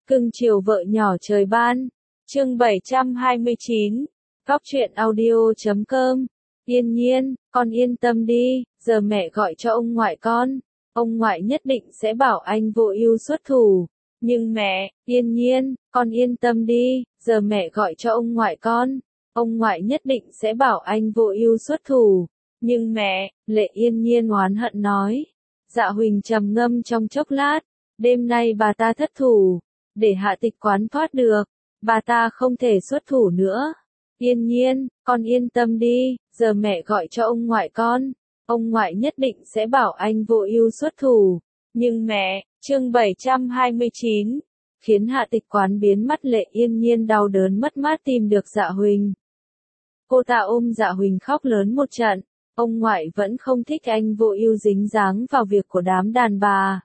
Cưng chiều vợ nhỏ trời ban. Chương 729. Góc truyện audio.com. Yên Nhiên, con yên tâm đi, giờ mẹ gọi cho ông ngoại con. Ông ngoại nhất định sẽ bảo anh Vô Ưu xuất thủ. Nhưng mẹ, Yên Nhiên, con yên tâm đi, giờ mẹ gọi cho ông ngoại con. Ông ngoại nhất định sẽ bảo anh Vô Ưu xuất thủ. Nhưng mẹ, Lệ Yên Nhiên oán hận nói. Dạ Huỳnh trầm ngâm trong chốc lát. Đêm nay bà ta thất thủ. Để Hạ Tịch Quán thoát được, bà ta không thể xuất thủ nữa. Yên Nhiên, con yên tâm đi, giờ mẹ gọi cho ông ngoại con. Ông ngoại nhất định sẽ bảo anh Vô Ưu xuất thủ. Nhưng mẹ, chương 729, khiến Hạ Tịch Quán biến mắt Lệ Yên Nhiên đau đớn mất mát tìm được Dạ Huỳnh. Cô ta ôm Dạ Huỳnh khóc lớn một trận. Ông ngoại vẫn không thích anh Vô Ưu dính dáng vào việc của đám đàn bà.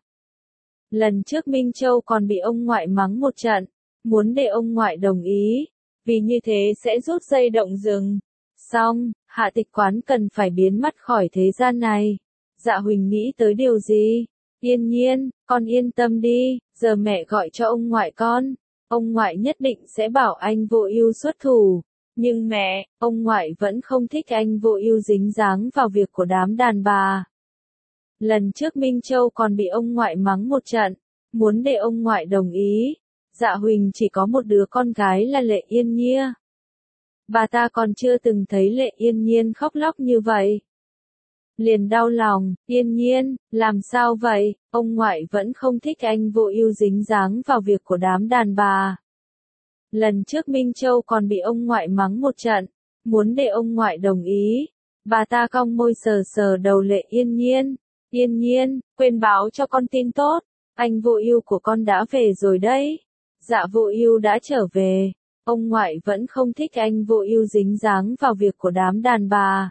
Lần trước Minh Châu còn bị ông ngoại mắng một trận, muốn để ông ngoại đồng ý, vì như thế sẽ rút dây động rừng. Xong, Hạ Tịch Quán cần phải biến mất khỏi thế gian này. Dạ Huỳnh nghĩ tới điều gì? Yên Nhiên, con yên tâm đi, giờ mẹ gọi cho ông ngoại con. Ông ngoại nhất định sẽ bảo anh Vô Ưu xuất thủ. Nhưng mẹ, ông ngoại vẫn không thích anh Vô Ưu dính dáng vào việc của đám đàn bà. Lần trước Minh Châu còn bị ông ngoại mắng một trận, muốn để ông ngoại đồng ý. Dạ Huỳnh chỉ có một đứa con gái là Lệ Yên Nhiên. Bà ta còn chưa từng thấy Lệ Yên Nhiên khóc lóc như vậy. Liền đau lòng, Yên Nhiên, làm sao vậy, ông ngoại vẫn không thích anh Vô Ưu dính dáng vào việc của đám đàn bà. Lần trước Minh Châu còn bị ông ngoại mắng một trận, muốn để ông ngoại đồng ý. Bà ta cong môi sờ sờ đầu Lệ Yên Nhiên. Yên Nhiên, quên báo cho con tin tốt, anh Vô Ưu của con đã về rồi đấy. Dạ Vô Ưu đã trở về, ông ngoại vẫn không thích anh Vô Ưu dính dáng vào việc của đám đàn bà.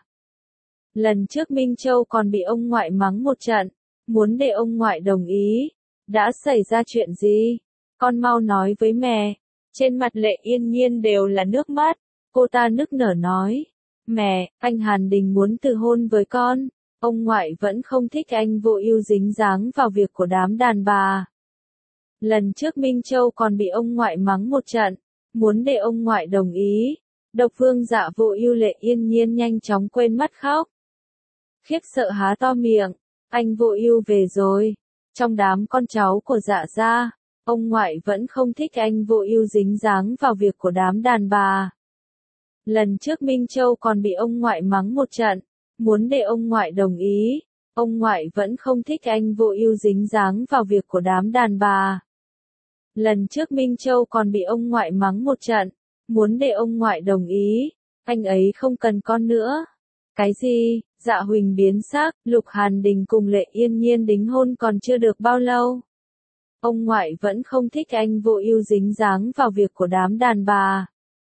Lần trước Minh Châu còn bị ông ngoại mắng một trận, muốn để ông ngoại đồng ý. Đã xảy ra chuyện gì? Con mau nói với mẹ. Trên mặt Lệ Yên Nhiên đều là nước mắt, cô ta nức nở nói. Mẹ, anh Hàn Đình muốn từ hôn với con. Ông ngoại vẫn không thích anh Vô Ưu dính dáng vào việc của đám đàn bà. Lần trước Minh Châu còn bị ông ngoại mắng một trận, muốn để ông ngoại đồng ý. Độc Vương Dạ Vô Ưu Lệ Yên Nhiên nhanh chóng quên mất khóc. Khiếp sợ há to miệng, anh Vô Ưu về rồi. Trong đám con cháu của Dạ gia, ông ngoại vẫn không thích anh Vô Ưu dính dáng vào việc của đám đàn bà. Lần trước Minh Châu còn bị ông ngoại mắng một trận, muốn để ông ngoại đồng ý. Ông ngoại vẫn không thích anh Vô Ưu dính dáng vào việc của đám đàn bà. Lần trước Minh Châu còn bị ông ngoại mắng một trận, muốn để ông ngoại đồng ý. Anh ấy không cần con nữa. Cái gì? Dạ Huỳnh biến sắc, Lục Hàn Đình cùng Lệ Yên Nhiên đính hôn còn chưa được bao lâu. Ông ngoại vẫn không thích anh Vô Ưu dính dáng vào việc của đám đàn bà.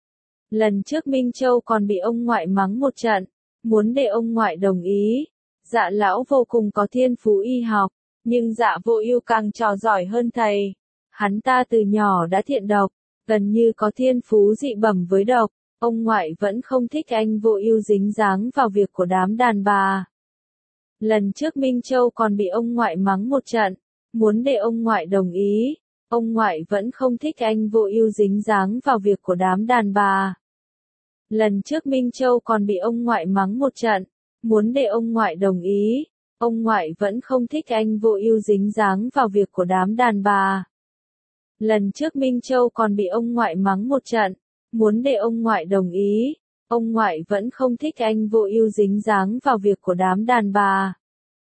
Lần trước Minh Châu còn bị ông ngoại mắng một trận, muốn để ông ngoại đồng ý. Dạ lão vô cùng có thiên phú y học, nhưng Dạ Vô Ưu càng trò giỏi hơn thầy. Hắn ta từ nhỏ đã thiện độc, gần như có thiên phú dị bẩm với độc. Ông ngoại vẫn không thích anh Vô Ưu dính dáng vào việc của đám đàn bà. Lần trước Minh Châu còn bị ông ngoại mắng một trận, muốn để ông ngoại đồng ý. Ông ngoại vẫn không thích anh Vô Ưu dính dáng vào việc của đám đàn bà. Lần trước Minh Châu còn bị ông ngoại mắng một trận, muốn để ông ngoại đồng ý. Ông ngoại vẫn không thích anh Vô Ưu dính dáng vào việc của đám đàn bà. Lần trước Minh Châu còn bị ông ngoại mắng một trận, muốn để ông ngoại đồng ý. Ông ngoại vẫn không thích anh Vô Ưu dính dáng vào việc của đám đàn bà.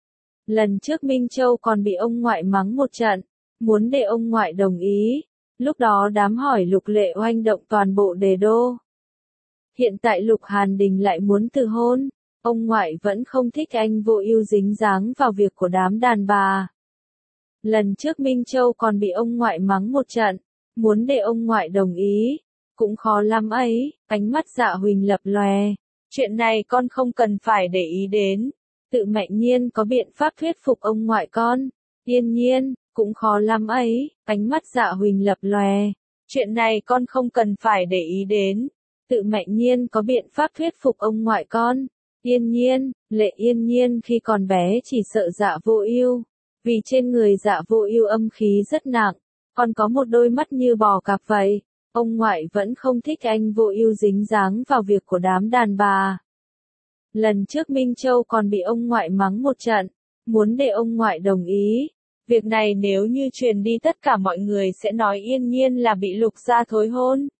Lần trước Minh Châu còn bị ông ngoại mắng một trận, muốn để ông ngoại đồng ý. Lúc đó đám hỏi Lục Lệ oanh động toàn bộ Đề đô. Hiện tại Lục Hàn Đình lại muốn từ hôn. Ông ngoại vẫn không thích anh Vô Ưu dính dáng vào việc của đám đàn bà. Lần trước Minh Châu còn bị ông ngoại mắng một trận, muốn để ông ngoại đồng ý. Cũng khó lắm ấy, ánh mắt Dạ Huỳnh lập lòe. Chuyện này con không cần phải để ý đến. Tự Mạnh Nhiên có biện pháp thuyết phục ông ngoại con. Yên Nhiên, cũng khó lắm ấy, ánh mắt Dạ Huỳnh lập lòe. Chuyện này con không cần phải để ý đến. Tự Mạnh Nhiên có biện pháp thuyết phục ông ngoại con. Yên Nhiên, Lệ Yên Nhiên khi còn bé chỉ sợ Dạ Vô Ưu, vì trên người Dạ Vô Ưu âm khí rất nặng. con có một đôi mắt như bò cạp vậy. Ông ngoại vẫn không thích anh Vô Ưu dính dáng vào việc của đám đàn bà. Lần trước Minh Châu còn bị ông ngoại mắng một trận, muốn để ông ngoại đồng ý. Việc này nếu như truyền đi tất cả mọi người sẽ nói Yên Nhiên là bị Lục gia thối hôn.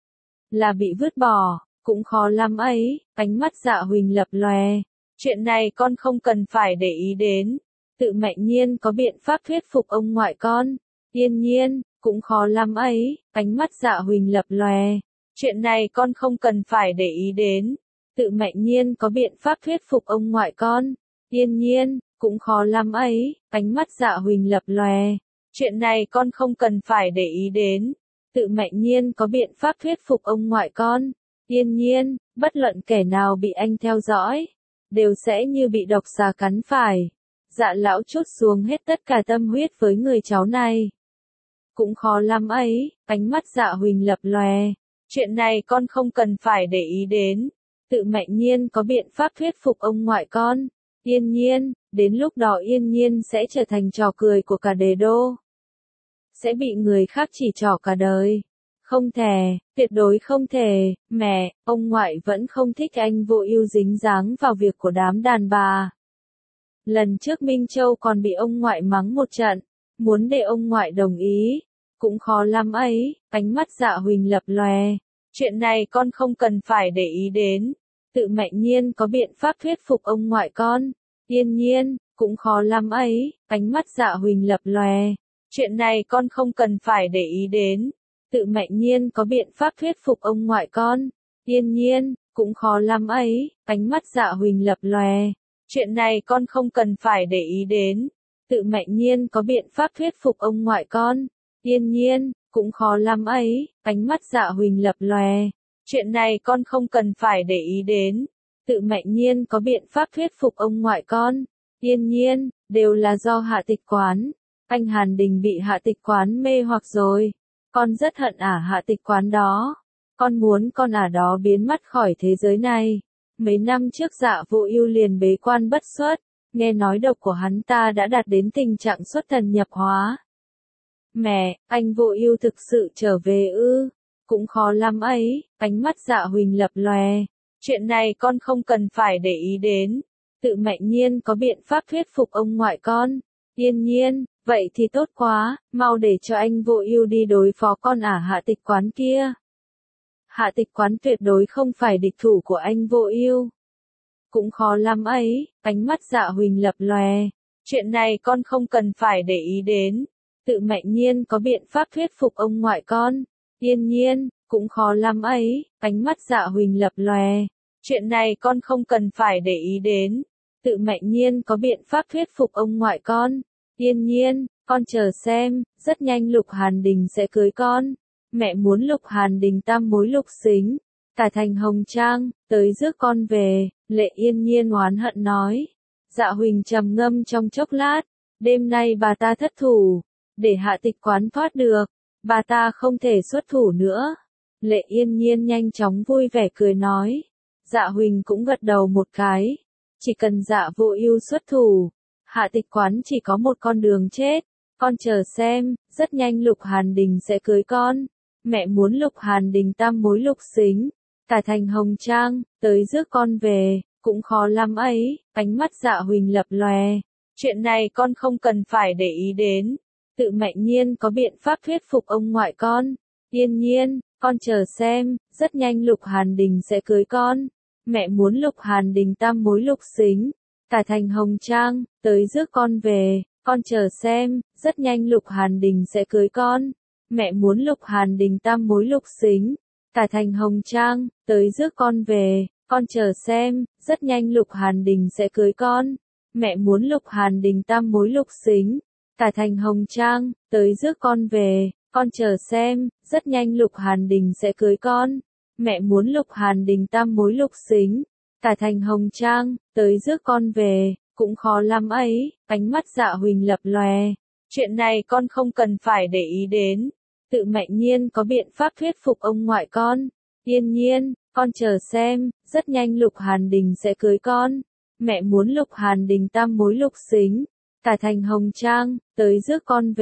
Là bị vứt bỏ, cũng khó lắm ấy, ánh mắt Dạ Huỳnh lập lòe. Chuyện này con không cần phải để ý đến. Tự Mạnh Nhiên có biện pháp thuyết phục ông ngoại con. Yên Nhiên, cũng khó lắm ấy, ánh mắt Dạ Huỳnh lập lòe. Chuyện này con không cần phải để ý đến. Tự Mạnh Nhiên có biện pháp thuyết phục ông ngoại con. Yên Nhiên, cũng khó lắm ấy, ánh mắt Dạ Huỳnh lập lòe. Chuyện này con không cần phải để ý đến. Tự Mạnh Nhiên có biện pháp thuyết phục ông ngoại con. Yên Nhiên, bất luận kẻ nào bị anh theo dõi, đều sẽ như bị độc xà cắn phải. Dạ lão trút xuống hết tất cả tâm huyết với người cháu này. Cũng khó lắm ấy, ánh mắt Dạ Huỳnh lập lòe. Chuyện này con không cần phải để ý đến. Tự Mạnh Nhiên có biện pháp thuyết phục ông ngoại con. Yên Nhiên, đến lúc đó Yên Nhiên sẽ trở thành trò cười của cả Đế đô. Sẽ bị người khác chỉ trỏ cả đời. Không thể, tuyệt đối không thể, mẹ, ông ngoại vẫn không thích anh Vô Ưu dính dáng vào việc của đám đàn bà. Lần trước Minh Châu còn bị ông ngoại mắng một trận, muốn để ông ngoại đồng ý. Cũng khó lắm ấy, ánh mắt Dạ Huỳnh lập lòe. Chuyện này con không cần phải để ý đến. Tự Mạnh Nhiên có biện pháp thuyết phục ông ngoại con. Yên Nhiên, cũng khó lắm ấy, ánh mắt Dạ Huỳnh lập lòe. Chuyện này con không cần phải để ý đến. Tự Mạnh Nhiên có biện pháp thuyết phục ông ngoại con. Yên Nhiên, cũng khó lắm ấy, ánh mắt Dạ Huỳnh lập lòe. Chuyện này con không cần phải để ý đến. Tự Mạnh Nhiên có biện pháp thuyết phục ông ngoại con. Yên Nhiên, cũng khó lắm ấy, ánh mắt Dạ Huỳnh lập lòe. Chuyện này con không cần phải để ý đến. Tự Mạnh Nhiên có biện pháp thuyết phục ông ngoại con. Yên Nhiên, đều là do Hạ Tịch Quán. Anh Hàn Đình bị Hạ Tịch Quán mê hoặc rồi. Con rất hận Hạ Tịch Quán đó. Con muốn con đó biến mất khỏi thế giới này. Mấy năm trước Dạ Vô Ưu liền bế quan bất xuất. Nghe nói độc của hắn ta đã đạt đến tình trạng xuất thần nhập hóa. Mẹ, anh Vô Ưu thực sự trở về ư? Cũng khó lắm ấy, ánh mắt Dạ Huỳnh lập lòe. Chuyện này con không cần phải để ý đến. Tự Mạnh Nhiên có biện pháp thuyết phục ông ngoại con. Yên Nhiên, vậy thì tốt quá, mau để cho anh Vô Ưu đi đối phó con Hạ Tịch Quán kia. Hạ Tịch Quán tuyệt đối không phải địch thủ của anh Vô Ưu. Cũng khó lắm ấy, ánh mắt Dạ Huỳnh lập lòe. Chuyện này con không cần phải để ý đến. Tự Mạnh Nhiên có biện pháp thuyết phục ông ngoại con. Yên Nhiên, cũng khó lắm ấy, ánh mắt Dạ Huỳnh lập lòe. Chuyện này con không cần phải để ý đến. Tự Mạnh Nhiên có biện pháp thuyết phục ông ngoại con. Yên Nhiên, con chờ xem, rất nhanh Lục Hàn Đình sẽ cưới con. Mẹ muốn Lục Hàn Đình tam mối lục xính, cả thành hồng trang, tới rước con về, Lệ Yên Nhiên oán hận nói. Dạ Huỳnh trầm ngâm trong chốc lát, đêm nay bà ta thất thủ, để Hạ Tịch Quán thoát được, bà ta không thể xuất thủ nữa. Lệ Yên Nhiên nhanh chóng vui vẻ cười nói. Dạ Huỳnh cũng gật đầu một cái, chỉ cần Dạ Vô Ưu xuất thủ, Hạ Tịch Quán chỉ có một con đường chết. Con chờ xem, rất nhanh Lục Hàn Đình sẽ cưới con. Mẹ muốn Lục Hàn Đình tam mối lục xính, cả thành hồng trang, tới rước con về, cũng khó lắm ấy, ánh mắt Dạ Huỳnh lập lòe. Chuyện này con không cần phải để ý đến. Tự Mạnh Nhiên có biện pháp thuyết phục ông ngoại con. Yên Nhiên, con chờ xem, rất nhanh Lục Hàn Đình sẽ cưới con. Mẹ muốn Lục Hàn Đình tam mối lục xính, cả thành hồng trang, tới rước con về, con chờ xem, rất nhanh Lục Hàn Đình sẽ cưới con. Mẹ muốn Lục Hàn Đình tam mối lục xính, cả thành hồng trang, tới rước con về, con chờ xem, rất nhanh Lục Hàn Đình sẽ cưới con. Mẹ muốn Lục Hàn Đình tam mối lục xính, cả thành hồng trang, tới rước con về, con chờ xem, rất nhanh Lục Hàn Đình sẽ cưới con. Mẹ muốn Lục Hàn Đình tam mối lục xính, cả thành hồng trang, tới rước con về, cũng khó lắm ấy, ánh mắt Dạ Huỳnh lập lòe. Chuyện này con không cần phải để ý đến. Tự Mạnh Nhiên có biện pháp thuyết phục ông ngoại con. Yên Nhiên, con chờ xem, rất nhanh Lục Hàn Đình sẽ cưới con. Mẹ muốn Lục Hàn Đình tam mối lục xính, cả thành hồng trang, tới rước con về,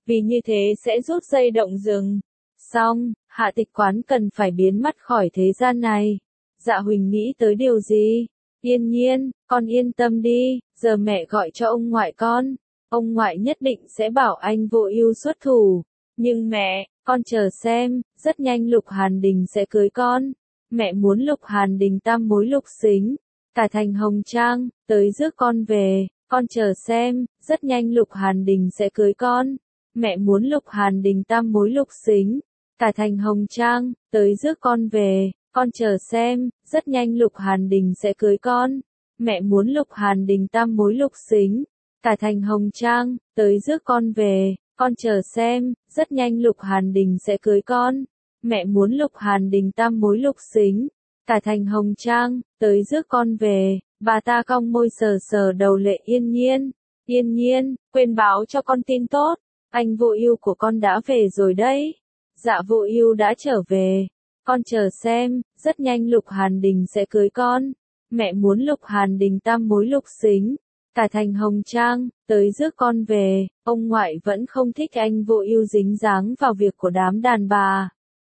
vì như thế sẽ rút dây động rừng. Xong, Hạ Tịch Quán cần phải biến mất khỏi thế gian này. Dạ Huỳnh nghĩ tới điều gì? Yên Nhiên, con yên tâm đi, giờ mẹ gọi cho ông ngoại con. Ông ngoại nhất định sẽ bảo anh Vô Ưu xuất thủ. Nhưng mẹ, con chờ xem, rất nhanh Lục Hàn Đình sẽ cưới con. Mẹ muốn Lục Hàn Đình tam mối lục xính, cả thành hồng trang, tới rước con về. Con chờ xem, rất nhanh Lục Hàn Đình sẽ cưới con. Mẹ muốn Lục Hàn Đình tam mối lục xính, cả thành hồng trang, tới rước con về. Con chờ xem, rất nhanh Lục Hàn Đình sẽ cưới con. Mẹ muốn Lục Hàn Đình tam mối lục xính, cả thành hồng trang, tới rước con về. Con chờ xem, rất nhanh Lục Hàn Đình sẽ cưới con. Mẹ muốn Lục Hàn Đình tam mối lục xính, cả thành hồng trang, tới rước con về. Bà ta cong môi sờ sờ đầu Lệ Yên Nhiên. Yên Nhiên, quên báo cho con tin tốt. Anh Vô Ưu của con đã về rồi đấy. Dạ Vô Ưu đã trở về. Con chờ xem, rất nhanh Lục Hàn Đình sẽ cưới con. Mẹ muốn Lục Hàn Đình tam mối lục xính, cả thành hồng trang, tới rước con về. Ông ngoại vẫn không thích anh Vô Ưu dính dáng vào việc của đám đàn bà.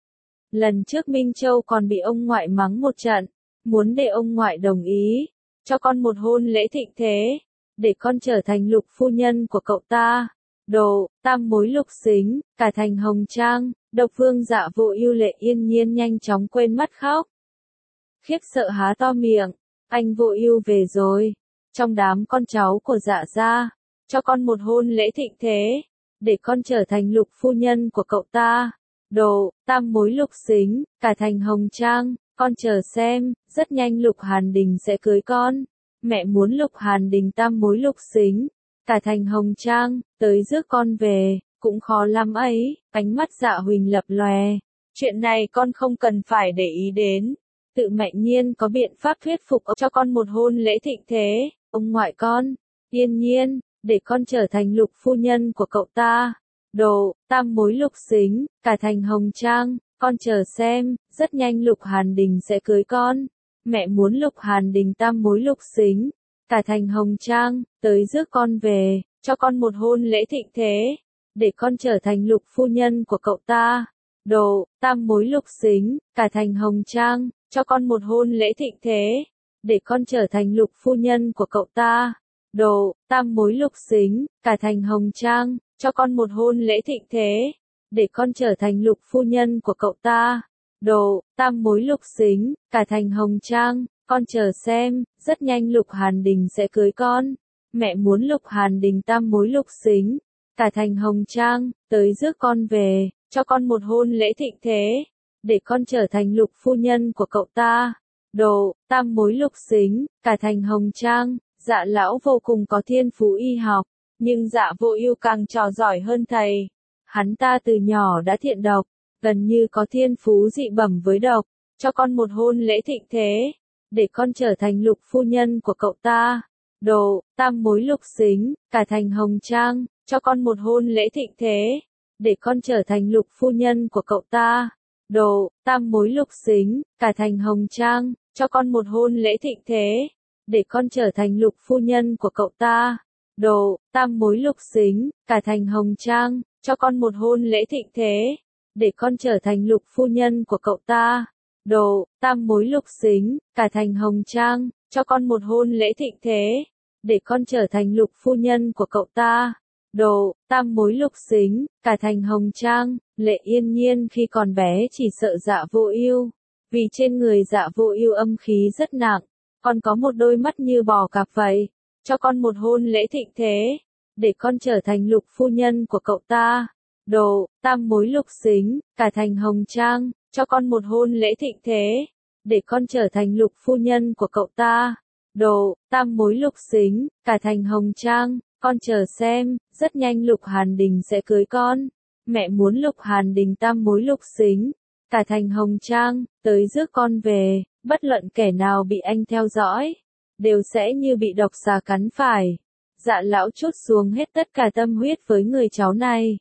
Lần trước Minh Châu còn bị ông ngoại mắng một trận, muốn để ông ngoại đồng ý cho con một hôn lễ thịnh thế, để con trở thành Lục phu nhân của cậu ta. Đồ, tam mối lục xính, cả thành hồng trang. Độc Vương Dạ Vô Ưu Lệ Yên Nhiên nhanh chóng quên mất khóc. Khiếp sợ há to miệng, anh Vô Ưu về rồi. Trong đám con cháu của Dạ gia, cho con một hôn lễ thịnh thế, để con trở thành Lục phu nhân của cậu ta. Đồ, tam mối lục xính, cả thành hồng trang, con chờ xem, rất nhanh Lục Hàn Đình sẽ cưới con. Mẹ muốn Lục Hàn Đình tam mối lục xính, cả thành hồng trang, tới rước con về. Cũng khó lắm ấy, ánh mắt Dạ Huỳnh lập lòe. Chuyện này con không cần phải để ý đến. Tự Mạnh Nhiên có biện pháp thuyết phục cho con một hôn lễ thịnh thế. Ông ngoại con, Yên Nhiên, để con trở thành Lục phu nhân của cậu ta. Đồ, tam mối lục xính, cả thành hồng trang, con chờ xem, rất nhanh Lục Hàn Đình sẽ cưới con. Mẹ muốn Lục Hàn Đình tam mối lục xính, cả thành hồng trang, tới rước con về, cho con một hôn lễ thịnh thế, để con trở thành Lục phu nhân của cậu ta. Đồ, tam mối lục xính, cả thành hồng trang, cho con một hôn lễ thịnh thế, để con trở thành Lục phu nhân của cậu ta. Đồ, tam mối lục xính, cả thành hồng trang, cho con một hôn lễ thịnh thế, để con trở thành Lục phu nhân của cậu ta. Đồ, tam mối lục xính, cả thành hồng trang, con chờ xem, rất nhanh Lục Hàn Đình sẽ cưới con. Mẹ muốn Lục Hàn Đình tam mối lục xính, cả thành hồng trang, tới rước con về, cho con một hôn lễ thịnh thế, để con trở thành Lục phu nhân của cậu ta. Đồ, tam mối lục xính, cả thành hồng trang. Dạ lão vô cùng có thiên phú y học, nhưng Dạ Vô Ưu càng trò giỏi hơn thầy. Hắn ta từ nhỏ đã thiện độc, gần như có thiên phú dị bẩm với độc, cho con một hôn lễ thịnh thế, để con trở thành Lục phu nhân của cậu ta. Đồ, tam mối lục xính, cả thành hồng trang, cho con một hôn lễ thịnh thế, để con trở thành Lục phu nhân của cậu ta. Đồ, tam mối lục xính, cả thành hồng trang, cho con một hôn lễ thịnh thế, để con trở thành Lục phu nhân của cậu ta. Đồ, tam mối lục xính, cả thành hồng trang, cho con một hôn lễ thịnh thế, để con trở thành Lục phu nhân của cậu ta. Đồ, tam mối lục xính, cả thành hồng trang, cho con một hôn lễ thịnh thế, để con trở thành Lục phu nhân của cậu ta. Đồ, tam mối lục xính, cả thành hồng trang. Lệ Yên Nhiên khi còn bé chỉ sợ Dạ Vô Ưu, vì trên người Dạ Vô Ưu âm khí rất nặng, con có một đôi mắt như bò cạp vậy, cho con một hôn lễ thịnh thế, để con trở thành Lục phu nhân của cậu ta. Đồ, tam mối lục xính, cả thành hồng trang, cho con một hôn lễ thịnh thế, để con trở thành Lục phu nhân của cậu ta. Đồ, tam mối lục xính, cả thành hồng trang, con chờ xem, rất nhanh Lục Hàn Đình sẽ cưới con. Mẹ muốn Lục Hàn Đình tam mối lục xính, cả thành hồng trang, tới rước con về. Bất luận kẻ nào bị anh theo dõi, đều sẽ như bị độc xà cắn phải. Dạ lão trút xuống hết tất cả tâm huyết với người cháu này.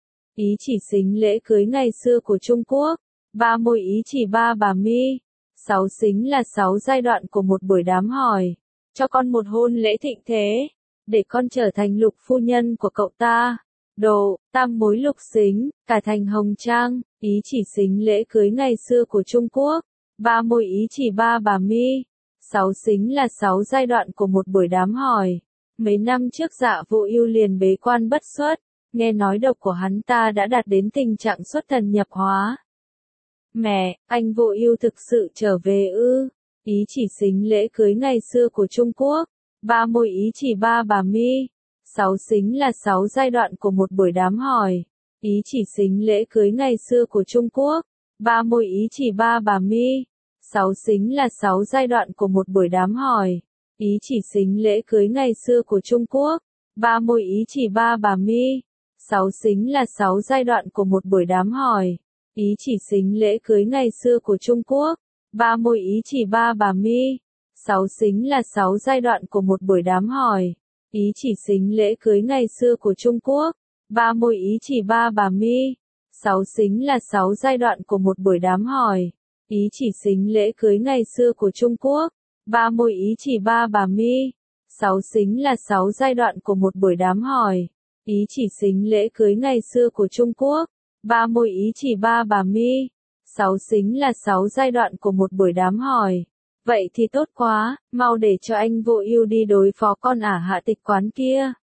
Ý chỉ xính lễ cưới ngày xưa của Trung Quốc. 3 môi ý chỉ 3 bà mi. 6 xính là 6 giai đoạn của một buổi đám hỏi. Cho con một hôn lễ thịnh thế, để con trở thành Lục phu nhân của cậu ta. Độ, tam mối lục xính, cả thành hồng trang, ý chỉ xính lễ cưới ngày xưa của Trung Quốc. Ba môi ý chỉ ba bà mi. Sáu xính là sáu giai đoạn của một buổi đám hỏi. Mấy năm trước Dạ Vô Ưu liền bế quan bất xuất, nghe nói độc của hắn ta đã đạt đến tình trạng xuất thần nhập hóa. Mẹ, anh Vô Ưu thực sự trở về ư? Ý chỉ xính lễ cưới ngày xưa của Trung Quốc. Ba môi ý chỉ ba bà mi. Sáu xính là sáu giai đoạn của một buổi đám hỏi. Ý chỉ xính lễ cưới ngày xưa của Trung Quốc. Ba môi ý chỉ ba bà mi. Sáu xính là sáu giai đoạn của một buổi đám hỏi. Ý chỉ xính lễ cưới ngày xưa của Trung Quốc. Ba môi ý chỉ ba bà mi. Sáu xính là sáu giai đoạn của một buổi đám hỏi. Ý chỉ xính lễ cưới ngày xưa của Trung Quốc. Ba môi ý chỉ ba bà mi. Sáu xính là sáu giai đoạn của một buổi đám hỏi. Ý chỉ xính lễ cưới ngày xưa của Trung Quốc. Ba môi ý chỉ ba bà mi. Sáu xính là sáu giai đoạn của một buổi đám hỏi. Ý chỉ xính lễ cưới ngày xưa của Trung Quốc. Ba môi ý chỉ ba bà mi. Sáu xính là sáu giai đoạn của một buổi đám hỏi. Ý chỉ xính lễ cưới ngày xưa của Trung Quốc. Ba môi ý chỉ ba bà mi. Sáu xính là sáu giai đoạn của một buổi đám hỏi. Vậy thì tốt quá, mau để cho anh Vô Ưu đi đối phó con ả Hạ Tịch Quán kia.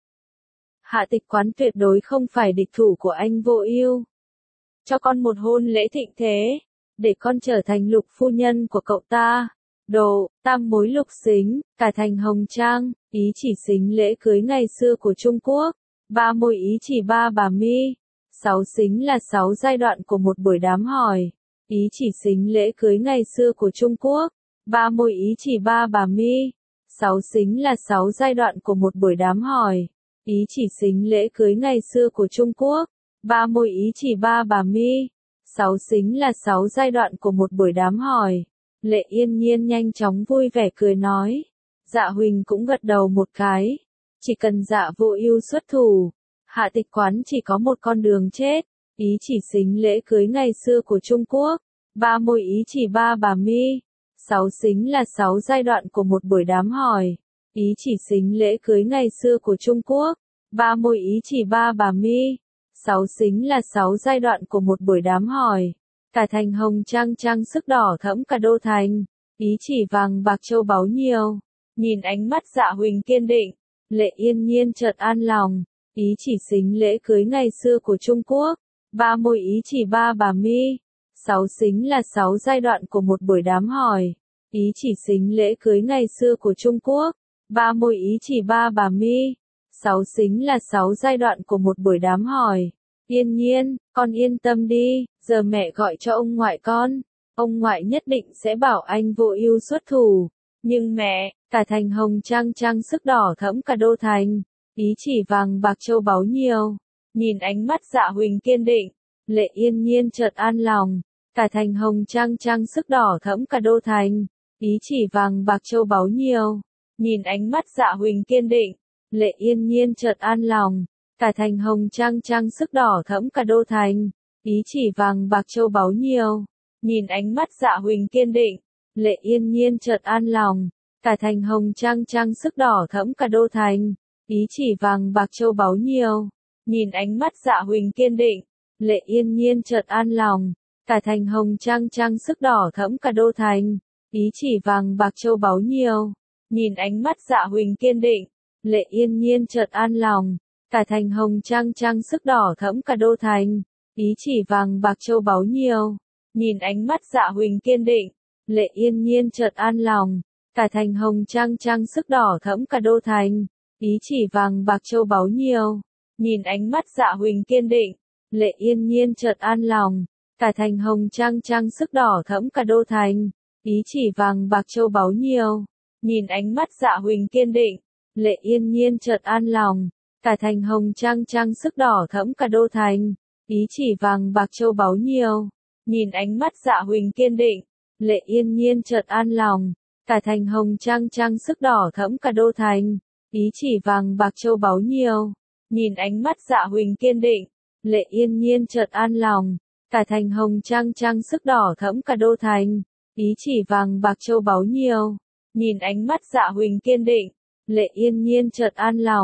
Hạ Tịch Quán tuyệt đối không phải địch thủ của anh Vô Ưu. Cho con một hôn lễ thịnh thế, để con trở thành lục phu nhân của cậu ta. Độ, tam mối lục xính, cả thành hồng trang, ý chỉ xính lễ cưới ngày xưa của Trung Quốc. Ba môi ý chỉ ba bà mi. Sáu xính là sáu giai đoạn của một buổi đám hỏi. Ý chỉ xính lễ cưới ngày xưa của Trung Quốc. Ba môi ý chỉ ba bà mi. Sáu xính là sáu giai đoạn của một buổi đám hỏi. Ý chỉ xính lễ cưới ngày xưa của Trung Quốc. Ba môi ý chỉ ba bà mi. Sáu xính là sáu giai đoạn của một buổi đám hỏi. Lệ Yên Nhiên nhanh chóng vui vẻ cười nói. Dạ Huỳnh cũng gật đầu một cái. Chỉ cần Dạ Vô Ưu xuất thủ, Hạ Tịch Quán chỉ có một con đường chết. Ý chỉ xính lễ cưới ngày xưa của Trung Quốc. Ba môi ý chỉ ba bà mi. Sáu xính là sáu giai đoạn của một buổi đám hỏi. Ý chỉ xính lễ cưới ngày xưa của Trung Quốc. Ba môi ý chỉ ba bà mi. Sáu xính là sáu giai đoạn của một buổi đám hỏi. Cả thành hồng trang trang sức đỏ thẫm cả đô thành. Ý chỉ vàng bạc châu báu nhiều. Nhìn ánh mắt Dạ Huỳnh kiên định, Lệ Yên Nhiên chợt an lòng. Ý chỉ xính lễ cưới ngày xưa của Trung Quốc. Ba môi ý chỉ ba bà mi. Sáu xính là sáu giai đoạn của một buổi đám hỏi. Ý chỉ xính lễ cưới ngày xưa của Trung Quốc. Ba môi ý chỉ ba bà mi. Sáu xính là sáu giai đoạn của một buổi đám hỏi. Yên Nhiên, con yên tâm đi, giờ mẹ gọi cho ông ngoại con. Ông ngoại nhất định sẽ bảo anh Vô Ưu xuất thủ. Nhưng mẹ, cả thành hồng trang trang sức đỏ thẫm cả đô thành. Ý chỉ vàng bạc châu báu nhiều. Nhìn ánh mắt Dạ Huỳnh kiên định, Lệ Yên Nhiên chợt an lòng. Cả thành hồng trang trang sức đỏ thẫm cả đô thành. Ý chỉ vàng bạc châu báu nhiều. Nhìn ánh mắt Dạ Huỳnh kiên định, Lệ Yên Nhiên chợt an lòng. Cả thành hồng trang trang sức đỏ thẫm cả đô thành. Ý chỉ vàng bạc châu báu nhiều. Nhìn ánh mắt Dạ Huỳnh kiên định, Lệ Yên Nhiên chợt an lòng. Cả thành hồng trang trang sức đỏ thẫm cả đô thành. Ý chỉ vàng bạc châu báu nhiều. Nhìn ánh mắt Dạ Huỳnh kiên định, Lệ Yên Nhiên chợt an lòng. Cả thành hồng trang trang sức đỏ thẫm cả đô thành. Ý chỉ vàng bạc châu báu nhiều. Nhìn ánh mắt Dạ Huỳnh kiên định, Lệ Yên Nhiên chợt an lòng. Cả thành hồng trang trang sức đỏ thẫm cả đô thành. Ý chỉ vàng bạc châu báu nhiều. Nhìn ánh mắt Dạ Huỳnh kiên định, Lệ Yên Nhiên chợt an lòng. Cả thành hồng trang trang sức đỏ thẫm cả đô thành. Ý chỉ vàng bạc châu báu nhiều. Nhìn ánh mắt Dạ Huỳnh kiên định, Lệ Yên Nhiên chợt an lòng. Cả thành hồng trang trang sức đỏ thẫm cả đô thành. Ý chỉ vàng bạc châu báu nhiều. Nhìn ánh mắt Dạ Huỳnh kiên định, Lệ Yên Nhiên chợt an lòng. Cả thành hồng trang trang sức đỏ thẫm cả đô thành. Ý chỉ vàng bạc châu báu nhiều. Nhìn ánh mắt Dạ Huỳnh kiên định, Lệ Yên Nhiên chợt an lòng. Cả thành hồng trang trang sức đỏ thẫm cả đô thành. Ý chỉ vàng bạc châu báu nhiều. Nhìn ánh mắt Dạ Huỳnh kiên định, Lệ Yên Nhiên chợt an lòng. Cả thành hồng trang trang sức đỏ thẫm cả đô thành. Ý chỉ vàng bạc châu báu nhiều. Nhìn ánh mắt Dạ Huỳnh kiên định, Lệ Yên Nhiên chợt an lòng.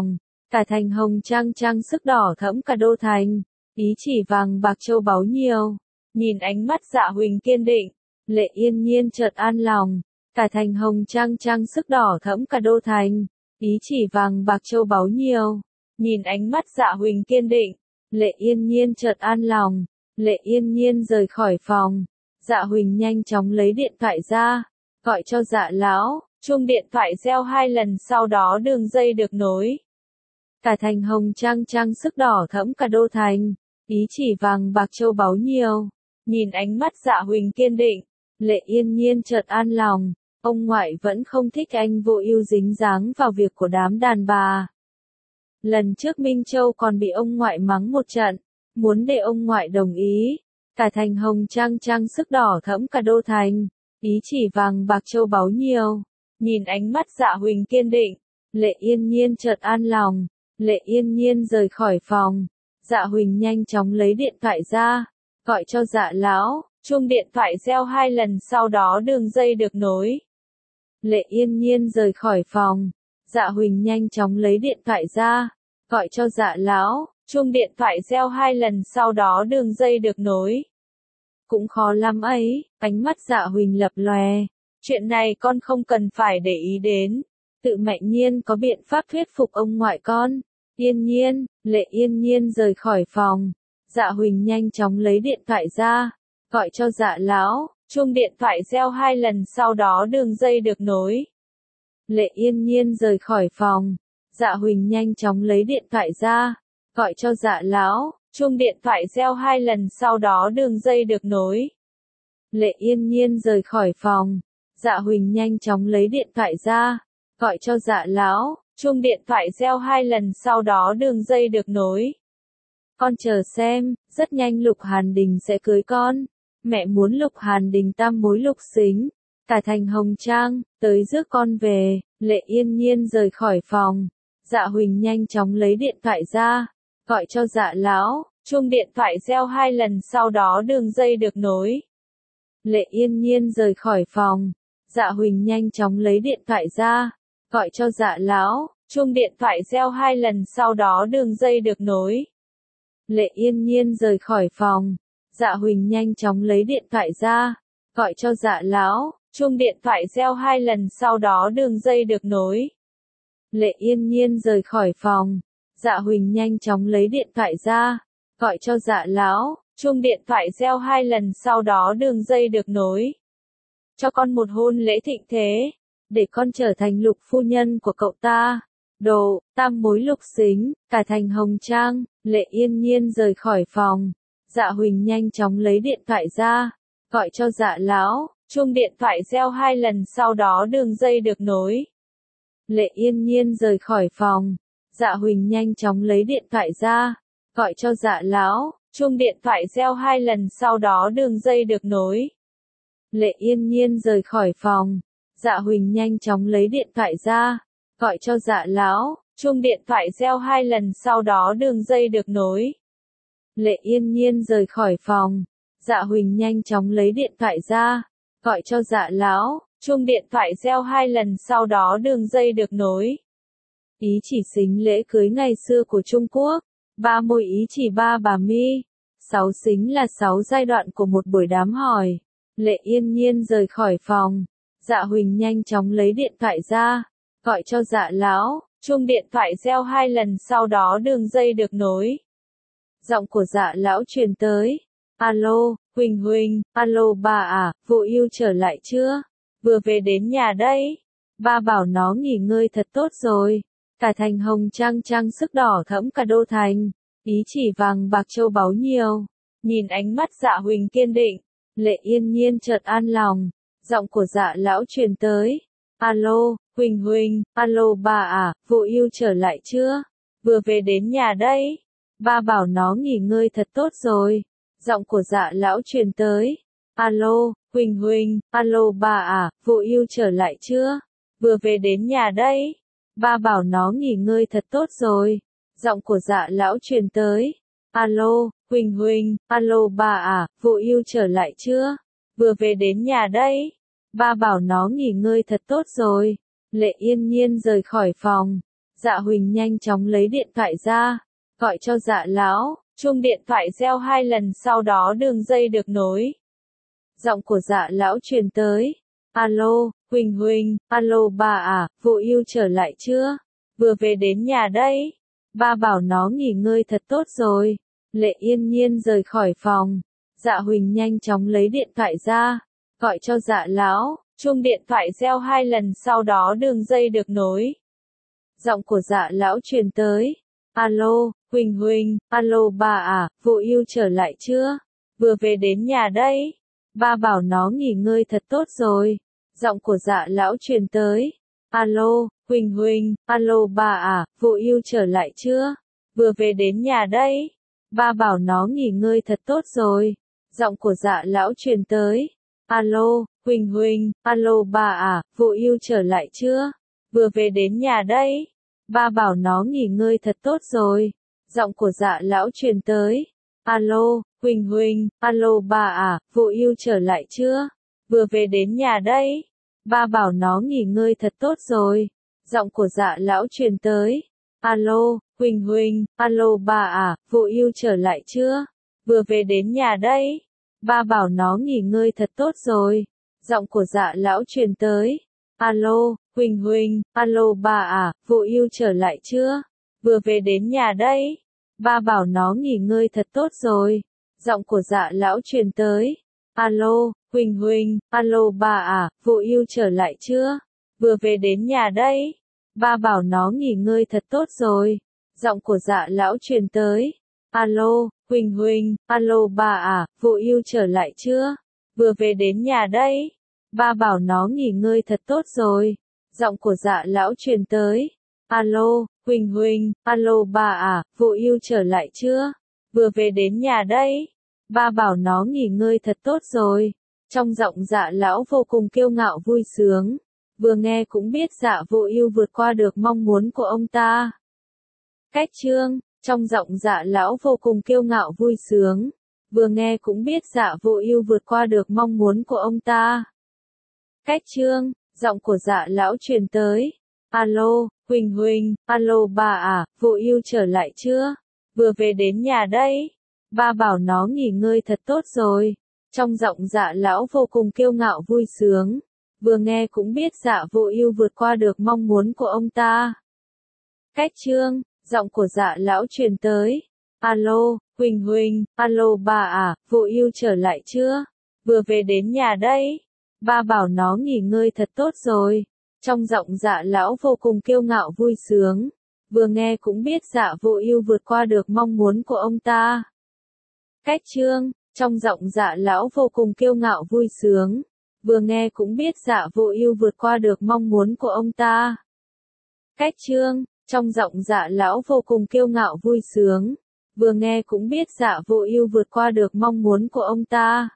Cả thành hồng trang trang sức đỏ thẫm cả đô thành, ý chỉ vàng bạc châu báu nhiều. Nhìn ánh mắt Dạ Huỳnh kiên định, Lệ Yên Nhiên chợt an lòng. Cả thành hồng trang trang sức đỏ thẫm cả đô thành, ý chỉ vàng bạc châu báu nhiều. Nhìn ánh mắt Dạ Huỳnh kiên định, Lệ Yên Nhiên chợt an lòng. Lệ Yên Nhiên rời khỏi phòng. Dạ Huỳnh nhanh chóng lấy điện thoại ra, gọi cho Dạ lão. Chuông điện thoại reo 2 lần, sau đó đường dây được nối. Cả thành hồng trang trang sức đỏ thẫm cả đô thành, ý chỉ vàng bạc châu báu nhiều. Nhìn ánh mắt Dạ Huỳnh kiên định, Lệ Yên Nhiên chợt an lòng. Ông ngoại vẫn không thích anh vô ưu dính dáng vào việc của đám đàn bà. Lần trước Minh Châu còn bị ông ngoại mắng một trận, muốn để ông ngoại đồng ý. Cả thành hồng trang trang sức đỏ thẫm cả đô thành, ý chỉ vàng bạc châu báu nhiều. Nhìn ánh mắt Dạ Huỳnh kiên định, Lệ Yên Nhiên chợt an lòng. Lệ Yên Nhiên rời khỏi phòng. Dạ Huỳnh nhanh chóng lấy điện thoại ra, gọi cho Dạ lão. Chuông điện thoại reo 2 lần, sau đó đường dây được nối. Lệ Yên Nhiên rời khỏi phòng. Dạ Huỳnh nhanh chóng lấy điện thoại ra, gọi cho Dạ lão. Chuông điện thoại reo 2 lần, sau đó đường dây được nối. Cũng khó lắm ấy, ánh mắt Dạ Huỳnh lập lòe. Chuyện này con không cần phải để ý đến. Tự Mạnh Nhiên có biện pháp thuyết phục ông ngoại con. Yên Nhiên. Lệ Yên Nhiên rời khỏi phòng. Dạ Huỳnh nhanh chóng lấy điện thoại ra, gọi cho Dạ lão. Chuông điện thoại reo 2 lần, sau đó đường dây được nối. Lệ Yên Nhiên rời khỏi phòng. Dạ Huỳnh nhanh chóng lấy điện thoại ra, gọi cho Dạ lão. Chuông điện thoại reo 2 lần, sau đó đường dây được nối. Lệ Yên Nhiên rời khỏi phòng. Dạ Huỳnh nhanh chóng lấy điện thoại ra, gọi cho Dạ lão. Chuông điện thoại reo 2 lần, sau đó đường dây được nối. Con chờ xem, rất nhanh Lục Hàn Đình sẽ cưới con. Mẹ muốn Lục Hàn Đình tam mối lục xính. Cả thành hồng trang, tới rước con về. Lệ Yên Nhiên rời khỏi phòng. Dạ Huỳnh nhanh chóng lấy điện thoại ra, gọi cho Dạ lão. Chuông điện thoại reo 2 lần, sau đó đường dây được nối. Lệ Yên Nhiên rời khỏi phòng. Dạ Huỳnh nhanh chóng lấy điện thoại ra, gọi cho Dạ lão. Chuông điện thoại reo 2 lần, sau đó đường dây được nối. Lệ Yên Nhiên rời khỏi phòng. Dạ Huỳnh nhanh chóng lấy điện thoại ra, gọi cho Dạ lão. Chuông điện thoại reo 2 lần, sau đó đường dây được nối. Lệ Yên Nhiên rời khỏi phòng. Dạ Huỳnh nhanh chóng lấy điện thoại ra, gọi cho Dạ lão. Chuông điện thoại reo 2 lần, sau đó đường dây được nối. Cho con một hôn lễ thịnh thế, để con trở thành lục phu nhân của cậu ta. Đồ, tam mối lục xính, cả thành hồng trang. Lệ Yên Nhiên rời khỏi phòng. Dạ Huỳnh nhanh chóng lấy điện thoại ra, gọi cho Dạ lão. Chuông điện thoại reo 2 lần, sau đó đường dây được nối. Lệ Yên Nhiên rời khỏi phòng. Dạ Huỳnh nhanh chóng lấy điện thoại ra, gọi cho Dạ lão. Chuông điện thoại reo 2 lần, sau đó đường dây được nối. Lệ Yên Nhiên rời khỏi phòng. Dạ Huỳnh nhanh chóng lấy điện thoại ra, gọi cho Dạ lão. Chuông điện thoại reo 2 lần, sau đó đường dây được nối. Lệ Yên Nhiên rời khỏi phòng. Dạ Huỳnh nhanh chóng lấy điện thoại ra, gọi cho Dạ lão. Chuông điện thoại reo 2 lần, sau đó đường dây được nối. Ý chỉ xính lễ cưới ngày xưa của Trung Quốc. 30 ý chỉ 3 bà mi. 6 xính là 6 giai đoạn của một buổi đám hỏi. Lệ Yên Nhiên rời khỏi phòng. Dạ Huỳnh nhanh chóng lấy điện thoại ra, gọi cho Dạ lão. Chuông điện thoại reo 2 lần, sau đó đường dây được nối. Giọng của Dạ lão truyền tới. Alo, Huỳnh Huỳnh. Alo bà à, Vô Ưu trở lại chưa? Vừa về đến nhà đây. Ba bảo nó nghỉ ngơi thật tốt rồi. Cả thành hồng trang trang sức đỏ thẫm cả đô thành, ý chỉ vàng bạc châu báu nhiều. Nhìn ánh mắt Dạ Huỳnh kiên định, Lệ Yên Nhiên chợt an lòng. Giọng của Dạ lão truyền tới. Alo, Huỳnh Huỳnh. Alo bà à, Vô Ưu trở lại chưa? Vừa về đến nhà đây. Ba bảo nó nghỉ ngơi thật tốt rồi. Giọng của Dạ lão truyền tới. Alo, Huỳnh Huỳnh. Alo bà à, Vô Ưu trở lại chưa? Vừa về đến nhà đây. Ba bảo nó nghỉ ngơi thật tốt rồi. Giọng của Dạ lão truyền tới. Alo, Huỳnh Huỳnh. Alo bà à, Vô Ưu trở lại chưa? Vừa về đến nhà đây. Ba bảo nó nghỉ ngơi thật tốt rồi. Lệ Yên Nhiên rời khỏi phòng. Dạ Huỳnh nhanh chóng lấy điện thoại ra, gọi cho Dạ lão, chuông điện thoại reo 2 lần sau đó đường dây được nối. Giọng của Dạ lão truyền tới. Alo, Huỳnh Huỳnh, alo bà à, Vũ Yêu trở lại chưa? Vừa về đến nhà đây. Ba bảo nó nghỉ ngơi thật tốt rồi. Lệ Yên Nhiên rời khỏi phòng. Dạ Huỳnh nhanh chóng lấy điện thoại ra, gọi cho Dạ lão, chuông điện thoại reo 2 lần sau đó đường dây được nối. Giọng của Dạ lão truyền tới. Alo, Huỳnh Huỳnh, alo bà à, Vũ Yêu trở lại chưa? Vừa về đến nhà đây. Ba bảo nó nghỉ ngơi thật tốt rồi. Giọng của Dạ lão truyền tới. Alo, Huỳnh Huỳnh, alo bà à, Vũ Yêu trở lại chưa? Vừa về đến nhà đây. Ba bảo nó nghỉ ngơi thật tốt rồi. Giọng của Dạ lão truyền tới. Alo, Huỳnh Huỳnh, alo bà à, Vũ Yêu trở lại chưa? Vừa về đến nhà đây. Ba bảo nó nghỉ ngơi thật tốt rồi. Giọng của Dạ lão truyền tới. Alo, Huỳnh Huỳnh, alo bà à, Vũ Yêu trở lại chưa? Vừa về đến nhà đây. Ba bảo nó nghỉ ngơi thật tốt rồi. Giọng của Dạ lão truyền tới. Alo, Huỳnh Huỳnh, alo bà à, Vũ Yêu trở lại chưa? Vừa về đến nhà đây. Ba bảo nó nghỉ ngơi thật tốt rồi. Giọng của Dạ lão truyền tới. Alo, Huỳnh Huỳnh, alo bà à, Vũ Yêu trở lại chưa? Vừa về đến nhà đây. Ba bảo nó nghỉ ngơi thật tốt rồi. Giọng của Dạ lão truyền tới. Alo, Huỳnh Huỳnh, alo bà à, Vũ Yêu trở lại chưa? Vừa về đến nhà đây. Ba bảo nó nghỉ ngơi thật tốt rồi. Giọng của Dạ lão truyền tới. Alo, Huỳnh Huỳnh, alo bà à, Vũ Yêu trở lại chưa? Vừa về đến nhà đây. Ba bảo nó nghỉ ngơi thật tốt rồi. Giọng của Dạ lão truyền tới. Alo, Huỳnh Huỳnh, alo bà à, Vũ Yêu trở lại chưa? Vừa về đến nhà đây. Ba bảo nó nghỉ ngơi thật tốt rồi. Trong giọng Dạ lão vô cùng kiêu ngạo vui sướng. Vừa nghe cũng biết Dạ Vũ Yêu vượt qua được mong muốn của ông ta. Cách chương, trong giọng Dạ lão vô cùng kiêu ngạo vui sướng. Vừa nghe cũng biết Dạ Vũ Yêu vượt qua được mong muốn của ông ta. Cách chương, giọng của Dạ lão truyền tới. Alo, Huỳnh Huỳnh, alo bà à, Vũ Yêu trở lại chưa? Vừa về đến nhà đây. Ba bảo nó nghỉ ngơi thật tốt rồi. Trong giọng Dạ lão vô cùng kiêu ngạo vui sướng. Vừa nghe cũng biết Dạ Vũ Yêu vượt qua được mong muốn của ông ta. Cách chương, giọng của Dạ lão truyền tới. Alo, Huỳnh Huỳnh, alo bà à, Vũ Yêu trở lại chưa? Vừa về đến nhà đây. Ba bảo nó nghỉ ngơi thật tốt rồi. Trong giọng Dạ lão vô cùng kiêu ngạo vui sướng. Vừa nghe cũng biết Dạ Vũ Yêu vượt qua được mong muốn của ông ta. Cách chương, trong giọng Dạ lão vô cùng kiêu ngạo vui sướng. Vừa nghe cũng biết Dạ Vũ Yêu vượt qua được mong muốn của ông ta. Cách chương, trong giọng Dạ lão vô cùng kiêu ngạo vui sướng. Vừa nghe cũng biết Dạ Vũ Yêu vượt qua được mong muốn của ông ta.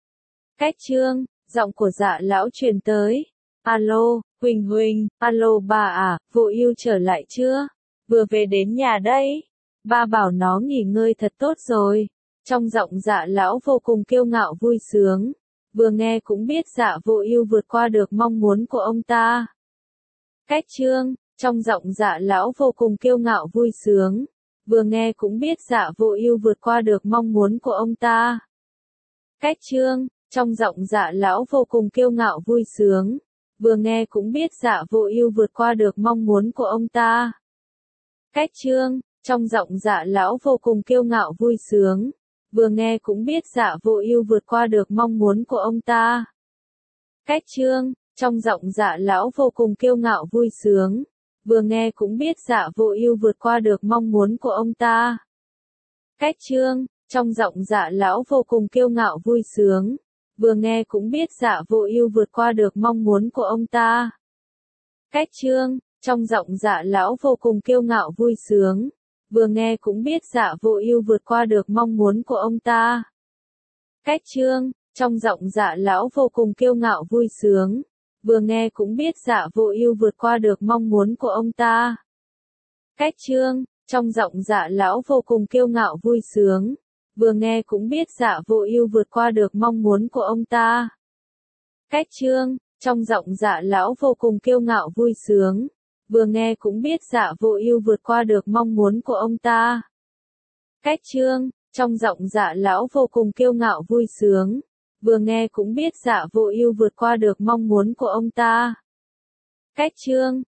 Cách chương, giọng của Dạ lão truyền tới. Alo, Huỳnh Huỳnh, alo bà à, Vũ Yêu trở lại chưa? Vừa về đến nhà đây. Ba bảo nó nghỉ ngơi thật tốt rồi. Trong giọng Dạ lão vô cùng kiêu ngạo vui sướng. Vừa nghe cũng biết Dạ Vũ Yêu vượt qua được mong muốn của ông ta. Cách chương, trong giọng Dạ lão vô cùng kiêu ngạo vui sướng. Vừa nghe cũng biết Dạ Vũ Yêu vượt qua được mong muốn của ông ta. Cách chương, trong giọng Dạ lão vô cùng kiêu ngạo vui sướng. Vừa nghe cũng biết Dạ Vũ Yêu vượt qua được mong muốn của ông ta. Cách chương, trong giọng Dạ lão vô cùng kiêu ngạo vui sướng. Vừa nghe cũng biết Dạ Vũ Yêu vượt qua được mong muốn của ông ta. Cách chương, trong giọng Dạ lão vô cùng kiêu ngạo vui sướng. Vừa nghe cũng biết Dạ Vũ Yêu vượt qua được mong muốn của ông ta. Cách chương, trong giọng Dạ lão vô cùng kiêu ngạo vui sướng. Vừa nghe cũng biết Dạ Vũ Yêu vượt qua được mong muốn của ông ta. Cách chương, trong giọng Dạ lão vô cùng kiêu ngạo vui sướng. Vừa nghe cũng biết Dạ Vũ Yêu vượt qua được mong muốn của ông ta. Cách chương, trong giọng Dạ lão vô cùng kiêu ngạo vui sướng. Vừa nghe cũng biết Dạ Vũ Yêu vượt qua được mong muốn của ông ta. Cách chương, trong giọng Dạ lão vô cùng kiêu ngạo vui sướng. Vừa nghe cũng biết Dạ Vũ Yêu vượt qua được mong muốn của ông ta. Cách chương, trong giọng Dạ lão vô cùng kiêu ngạo vui sướng. vừa nghe cũng biết Dạ Vô Ưu vượt qua được mong muốn của ông ta. Cách Trương, trong giọng Dạ lão vô cùng kiêu ngạo vui sướng, vừa nghe cũng biết Dạ Vô Ưu vượt qua được mong muốn của ông ta. Cách Trương,